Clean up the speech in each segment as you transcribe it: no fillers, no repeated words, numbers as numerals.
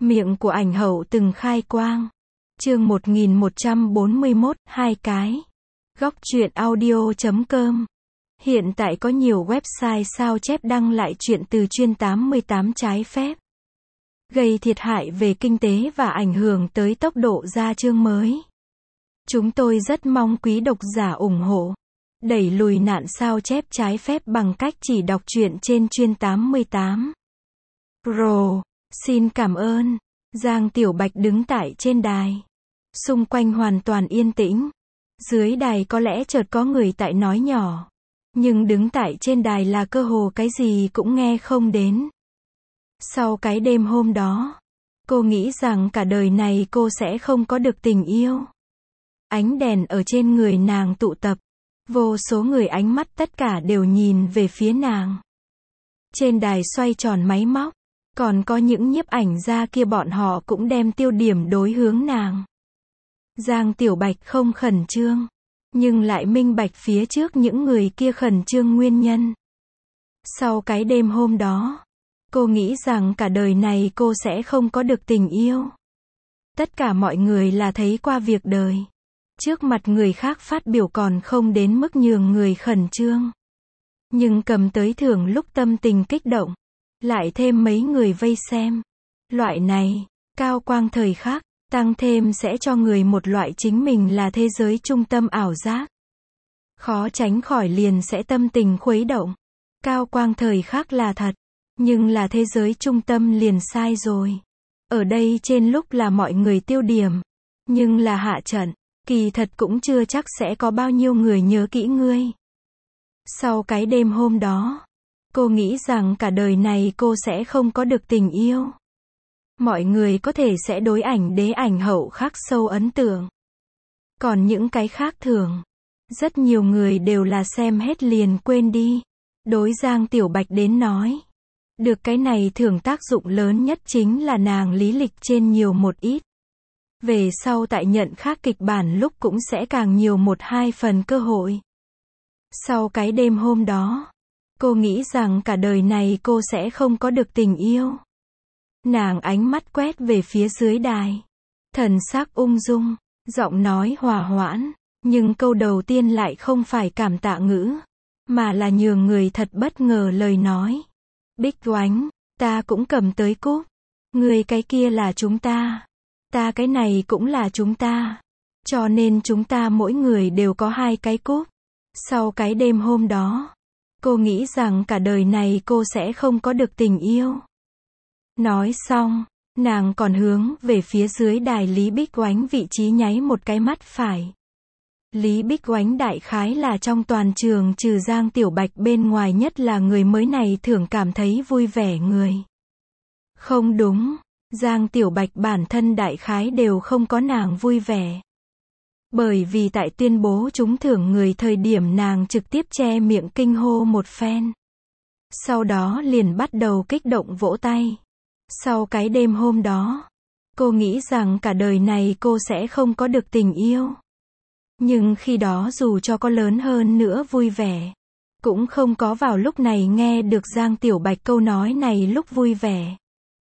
Miệng của ảnh hậu từng khai quang. Chương 1141, hai cái. Góc truyện audio.com. Hiện tại có nhiều website sao chép đăng lại chuyện từ chuyên 88 trái phép, gây thiệt hại về kinh tế và ảnh hưởng tới tốc độ ra chương mới. Chúng tôi rất mong quý độc giả ủng hộ, đẩy lùi nạn sao chép trái phép bằng cách chỉ đọc truyện trên chuyên 88. Pro. Xin cảm ơn. Giang Tiểu Bạch đứng tại trên đài. Xung quanh hoàn toàn yên tĩnh. Dưới đài có lẽ chợt có người tại nói nhỏ. Nhưng đứng tại trên đài là cơ hồ cái gì cũng nghe không đến. Sau cái đêm hôm đó, cô nghĩ rằng cả đời này cô sẽ không có được tình yêu. Ánh đèn ở trên người nàng tụ tập. Vô số người ánh mắt tất cả đều nhìn về phía nàng. Trên đài xoay tròn máy móc. Còn có những nhiếp ảnh gia kia bọn họ cũng đem tiêu điểm đối hướng nàng. Giang Tiểu Bạch không khẩn trương, nhưng lại minh bạch phía trước những người kia khẩn trương nguyên nhân. Sau cái đêm hôm đó, cô nghĩ rằng cả đời này cô sẽ không có được tình yêu. Tất cả mọi người là thấy qua việc đời. Trước mặt người khác phát biểu còn không đến mức nhường người khẩn trương. Nhưng cầm tới thưởng lúc tâm tình kích động. Lại thêm mấy người vây xem. Loại này, cao quang thời khắc, tăng thêm sẽ cho người một loại chính mình là thế giới trung tâm ảo giác. Khó tránh khỏi liền sẽ tâm tình khuấy động. Cao quang thời khắc là thật, nhưng là thế giới trung tâm liền sai rồi. Ở đây trên lúc là mọi người tiêu điểm, nhưng là hạ trận, kỳ thật cũng chưa chắc sẽ có bao nhiêu người nhớ kỹ ngươi. Sau cái đêm hôm đó, cô nghĩ rằng cả đời này cô sẽ không có được tình yêu. Mọi người có thể sẽ đối ảnh đế ảnh hậu khắc sâu ấn tượng. Còn những cái khác thường, rất nhiều người đều là xem hết liền quên đi. Đối Giang Tiểu Bạch đến nói, được cái này thưởng tác dụng lớn nhất chính là nàng lý lịch trên nhiều một ít. Về sau tại nhận khác kịch bản lúc cũng sẽ càng nhiều một hai phần cơ hội. Sau cái đêm hôm đó, cô nghĩ rằng cả đời này cô sẽ không có được tình yêu. Nàng ánh mắt quét về phía dưới đài. Thần sắc ung dung, giọng nói hòa hoãn, nhưng câu đầu tiên lại không phải cảm tạ ngữ, mà là nhường người thật bất ngờ lời nói. Bích Oánh, ta cũng cầm tới cúp. Người cái kia là chúng ta. Ta cái này cũng là chúng ta. Cho nên chúng ta mỗi người đều có hai cái cúp. Sau cái đêm hôm đó, cô nghĩ rằng cả đời này cô sẽ không có được tình yêu. Nói xong, nàng còn hướng về phía dưới đài Lý Bích Oánh vị trí nháy một cái mắt phải. Lý Bích Oánh đại khái là trong toàn trường trừ Giang Tiểu Bạch bên ngoài nhất là người mới này thường cảm thấy vui vẻ người. Không đúng, Giang Tiểu Bạch bản thân đại khái đều không có nàng vui vẻ. Bởi vì tại tuyên bố trúng thưởng người thời điểm nàng trực tiếp che miệng kinh hô một phen. Sau đó liền bắt đầu kích động vỗ tay. Sau cái đêm hôm đó, cô nghĩ rằng cả đời này cô sẽ không có được tình yêu. Nhưng khi đó dù cho có lớn hơn nữa vui vẻ, cũng không có vào lúc này nghe được Giang Tiểu Bạch câu nói này lúc vui vẻ.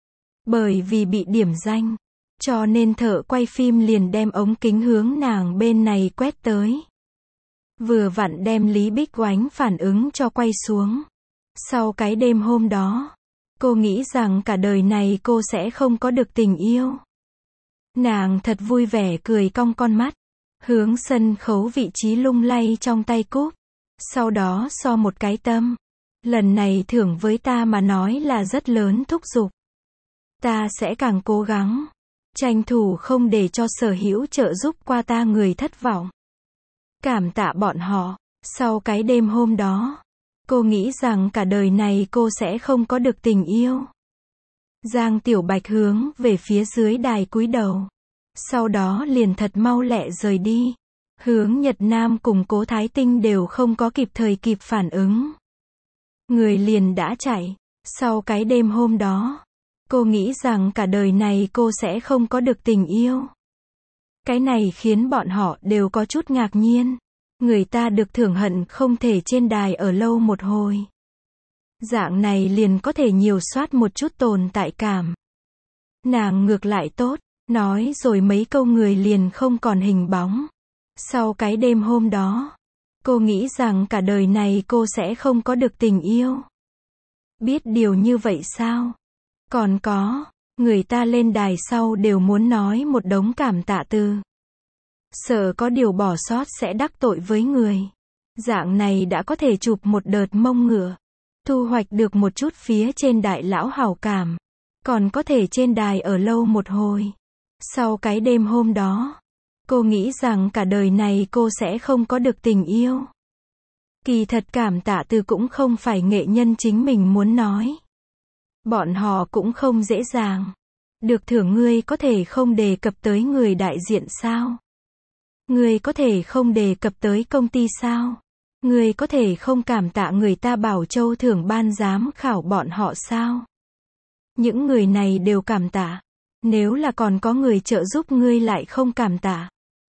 Bởi vì bị điểm danh, cho nên thợ quay phim liền đem ống kính hướng nàng bên này quét tới. Vừa vặn đem Lý Bích Oánh phản ứng cho quay xuống. Sau cái đêm hôm đó, cô nghĩ rằng cả đời này cô sẽ không có được tình yêu. Nàng thật vui vẻ cười cong con mắt, hướng sân khấu vị trí lung lay trong tay cúp. Sau đó so một cái tâm. Lần này thưởng với ta mà nói là rất lớn thúc giục. Ta sẽ càng cố gắng. Tranh thủ không để cho sở hữu trợ giúp qua ta người thất vọng. Cảm tạ bọn họ. Sau cái đêm hôm đó, cô nghĩ rằng cả đời này cô sẽ không có được tình yêu. Giang Tiểu Bạch hướng về phía dưới đài cúi đầu. Sau đó liền thật mau lẹ rời đi. Hướng Nhật Nam cùng Cố Thái Tinh đều không có kịp phản ứng. Người liền đã chạy. Sau cái đêm hôm đó, cô nghĩ rằng cả đời này cô sẽ không có được tình yêu. Cái này khiến bọn họ đều có chút ngạc nhiên. Người ta được thưởng hận không thể trên đài ở lâu một hồi. Dạng này liền có thể nhiều soát một chút tồn tại cảm. Nàng ngược lại tốt, nói rồi mấy câu người liền không còn hình bóng. Sau cái đêm hôm đó, cô nghĩ rằng cả đời này cô sẽ không có được tình yêu. Biết điều như vậy sao? Còn có, người ta lên đài sau đều muốn nói một đống cảm tạ từ. Sợ có điều bỏ sót sẽ đắc tội với người. Dạng này đã có thể chụp một đợt mông ngựa. Thu hoạch được một chút phía trên đại lão hảo cảm. Còn có thể trên đài ở lâu một hồi. Sau cái đêm hôm đó, cô nghĩ rằng cả đời này cô sẽ không có được tình yêu. Kỳ thật cảm tạ từ cũng không phải nghệ nhân chính mình muốn nói. Bọn họ cũng không dễ dàng. Được thưởng ngươi có thể không đề cập tới người đại diện sao? Ngươi có thể không đề cập tới công ty sao? Ngươi có thể không cảm tạ người ta bảo châu thưởng ban giám khảo bọn họ sao? Những người này đều cảm tạ. Nếu là còn có người trợ giúp ngươi lại không cảm tạ.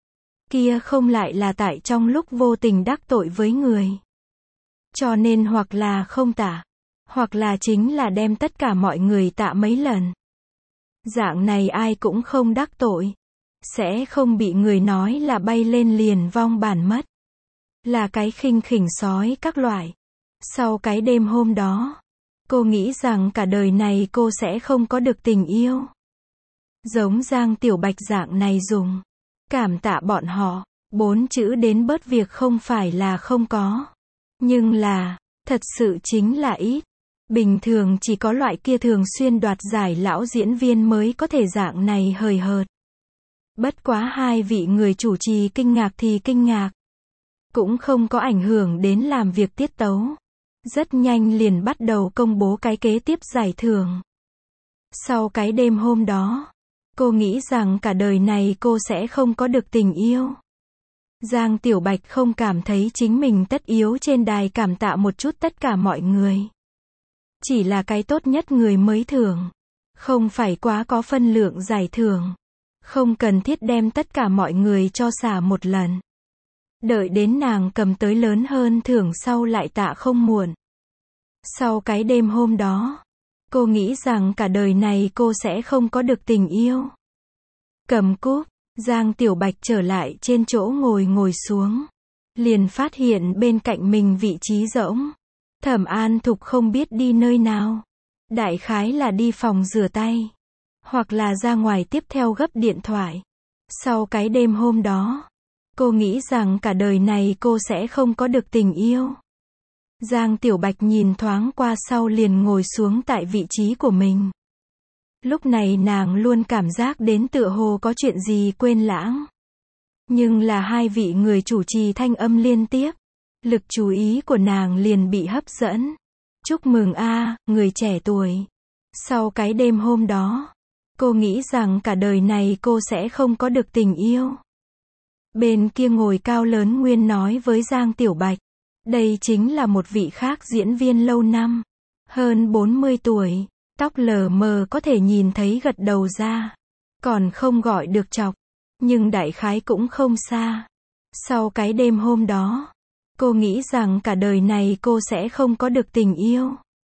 Kia không lại là tại trong lúc vô tình đắc tội với người. Cho nên hoặc là không tạ. Hoặc là chính là đem tất cả mọi người tạ mấy lần. Dạng này ai cũng không đắc tội. Sẽ không bị người nói là bay lên liền vong bản mất. Là cái khinh khỉnh sói các loại. Sau cái đêm hôm đó, cô nghĩ rằng cả đời này cô sẽ không có được tình yêu. Giống Giang Tiểu Bạch dạng này dùng. Cảm tạ bọn họ. 4 chữ đến bớt việc không phải là không có. Nhưng là, thật sự chính là ít. Bình thường chỉ có loại kia thường xuyên đoạt giải lão diễn viên mới có thể dạng này hời hợt. Bất quá hai vị người chủ trì kinh ngạc thì kinh ngạc. Cũng không có ảnh hưởng đến làm việc tiết tấu. Rất nhanh liền bắt đầu công bố cái kế tiếp giải thưởng. Sau cái đêm hôm đó, cô nghĩ rằng cả đời này cô sẽ không có được tình yêu. Giang Tiểu Bạch không cảm thấy chính mình tất yếu trên đài cảm tạ một chút tất cả mọi người. Chỉ là cái tốt nhất người mới thưởng. Không phải quá có phân lượng giải thưởng. Không cần thiết đem tất cả mọi người cho xả một lần. Đợi đến nàng cầm tới lớn hơn thưởng sau lại tạ không muộn. Sau cái đêm hôm đó, cô nghĩ rằng cả đời này cô sẽ không có được tình yêu. Cầm cúp, Giang Tiểu Bạch trở lại trên chỗ ngồi xuống. Liền phát hiện bên cạnh mình vị trí rỗng. Thẩm An Thục không biết đi nơi nào. Đại khái là đi phòng rửa tay. Hoặc là ra ngoài tiếp theo gấp điện thoại. Sau cái đêm hôm đó, cô nghĩ rằng cả đời này cô sẽ không có được tình yêu. Giang Tiểu Bạch nhìn thoáng qua sau liền ngồi xuống tại vị trí của mình. Lúc này nàng luôn cảm giác đến tựa hồ có chuyện gì quên lãng. Nhưng là hai vị người chủ trì thanh âm liên tiếp. Lực chú ý của nàng liền bị hấp dẫn. Chúc mừng a, người trẻ tuổi. Sau cái đêm hôm đó, cô nghĩ rằng cả đời này cô sẽ không có được tình yêu. Bên kia ngồi Cao Lớn Nguyên nói với Giang Tiểu Bạch. Đây chính là một vị khác diễn viên lâu năm. Hơn 40 tuổi. Tóc lờ mờ có thể nhìn thấy gật đầu ra. Còn không gọi được chọc. Nhưng đại khái cũng không xa. Sau cái đêm hôm đó, cô nghĩ rằng cả đời này cô sẽ không có được tình yêu.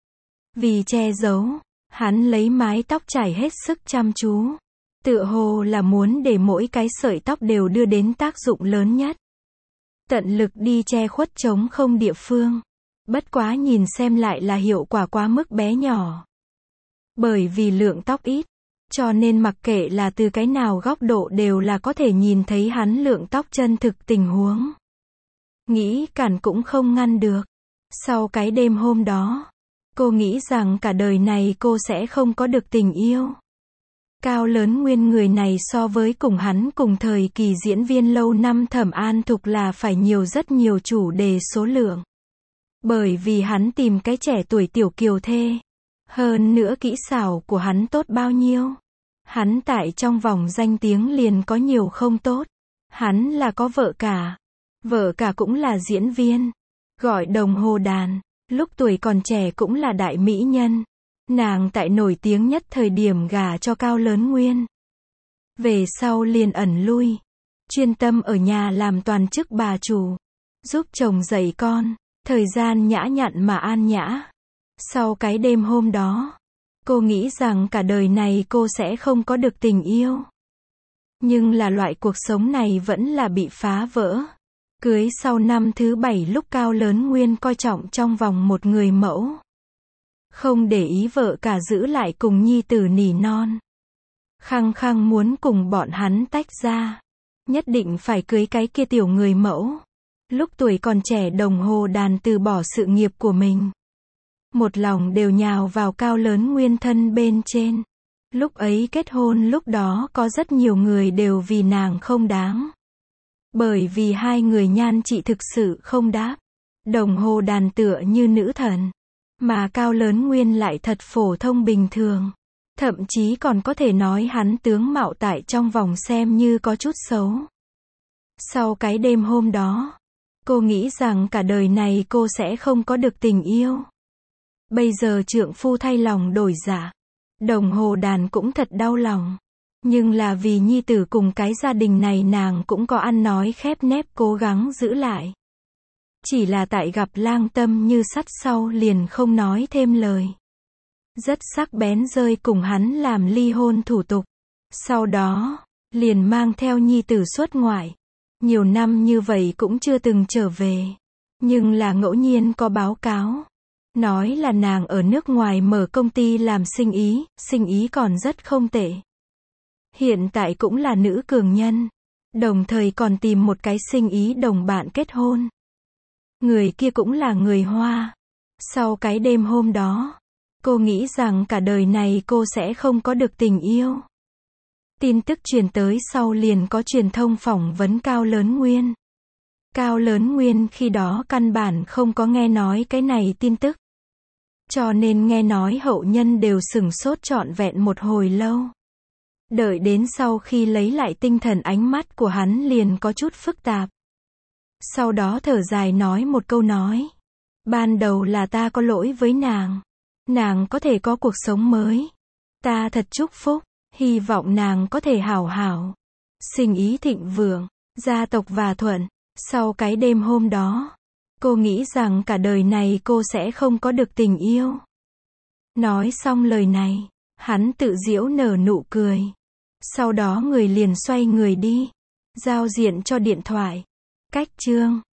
Vì che giấu, hắn lấy mái tóc trải hết sức chăm chú. Tựa hồ là muốn để mỗi cái sợi tóc đều đưa đến tác dụng lớn nhất. Tận lực đi che khuất trống không địa phương. Bất quá nhìn xem lại là hiệu quả quá mức bé nhỏ. Bởi vì lượng tóc ít, cho nên mặc kệ là từ cái nào góc độ đều là có thể nhìn thấy hắn lượng tóc chân thực tình huống. Nghĩ cản cũng không ngăn được. Sau cái đêm hôm đó, cô nghĩ rằng cả đời này cô sẽ không có được tình yêu. Cao Lớn Nguyên người này so với cùng hắn cùng thời kỳ diễn viên lâu năm Thẩm An Thục là phải nhiều rất nhiều chủ đề số lượng. Bởi vì hắn tìm cái trẻ tuổi tiểu kiều thê. Hơn nữa kỹ xảo của hắn tốt bao nhiêu. Hắn tại trong vòng danh tiếng liền có nhiều không tốt. Hắn là có vợ cả. Vợ cả cũng là diễn viên. Gọi Đồng Hồ Đàn. Lúc tuổi còn trẻ cũng là đại mỹ nhân. Nàng tại nổi tiếng nhất thời điểm gả cho Cao Lớn Nguyên. Về sau liền ẩn lui. Chuyên tâm ở nhà làm toàn chức bà chủ. Giúp chồng dạy con. Thời gian nhã nhặn mà an nhã. Sau cái đêm hôm đó, Cô nghĩ rằng cả đời này cô sẽ không có được tình yêu. Nhưng là loại cuộc sống này vẫn là bị phá vỡ. Cưới sau năm thứ 7 lúc Cao Lớn Nguyên coi trọng trong vòng một người mẫu. Không để ý vợ cả giữ lại cùng nhi tử nỉ non. Khăng khăng muốn cùng bọn hắn tách ra. Nhất định phải cưới cái kia tiểu người mẫu. Lúc tuổi còn trẻ Đồng Hồ Đàn từ bỏ sự nghiệp của mình. Một lòng đều nhào vào Cao Lớn Nguyên thân bên trên. Lúc ấy kết hôn lúc đó có rất nhiều người đều vì nàng không đáng. Bởi vì hai người nhan trị thực sự không đáp. Đồng Hồ Đàn tựa như nữ thần. Mà Cao Lớn Nguyên lại thật phổ thông bình thường. Thậm chí còn có thể nói hắn tướng mạo tại trong vòng xem như có chút xấu. Sau cái đêm hôm đó, cô nghĩ rằng cả đời này cô sẽ không có được tình yêu. Bây giờ trượng phu thay lòng đổi dạ. Đồng Hồ Đàn cũng thật đau lòng. Nhưng là vì nhi tử cùng cái gia đình này nàng cũng có ăn nói khép nép cố gắng giữ lại. Chỉ là tại gặp Lang Tâm như sắt sau liền không nói thêm lời. Rất sắc bén rơi cùng hắn làm ly hôn thủ tục. Sau đó, liền mang theo nhi tử xuất ngoại. Nhiều năm như vậy cũng chưa từng trở về. Nhưng là ngẫu nhiên có báo cáo. Nói là nàng ở nước ngoài mở công ty làm sinh ý còn rất không tệ. Hiện tại cũng là nữ cường nhân. Đồng thời còn tìm một cái sinh ý đồng bạn kết hôn. Người kia cũng là người Hoa. Sau cái đêm hôm đó, cô nghĩ rằng cả đời này cô sẽ không có được tình yêu. Tin tức truyền tới sau liền có truyền thông phỏng vấn Cao Lớn Nguyên. Cao Lớn Nguyên khi đó căn bản không có nghe nói cái này tin tức. Cho nên nghe nói hậu nhân đều sửng sốt trọn vẹn một hồi lâu. Đợi đến sau khi lấy lại tinh thần ánh mắt của hắn liền có chút phức tạp. Sau đó thở dài nói một câu nói. Ban đầu là ta có lỗi với nàng. Nàng có thể có cuộc sống mới. Ta thật chúc phúc. Hy vọng nàng có thể hảo hảo. Sinh ý thịnh vượng. Gia tộc hòa thuận. Sau cái đêm hôm đó, cô nghĩ rằng cả đời này cô sẽ không có được tình yêu. Nói xong lời này, hắn tự giễu nở nụ cười. Sau đó người liền xoay người đi. Giao diện cho điện thoại. Cách chương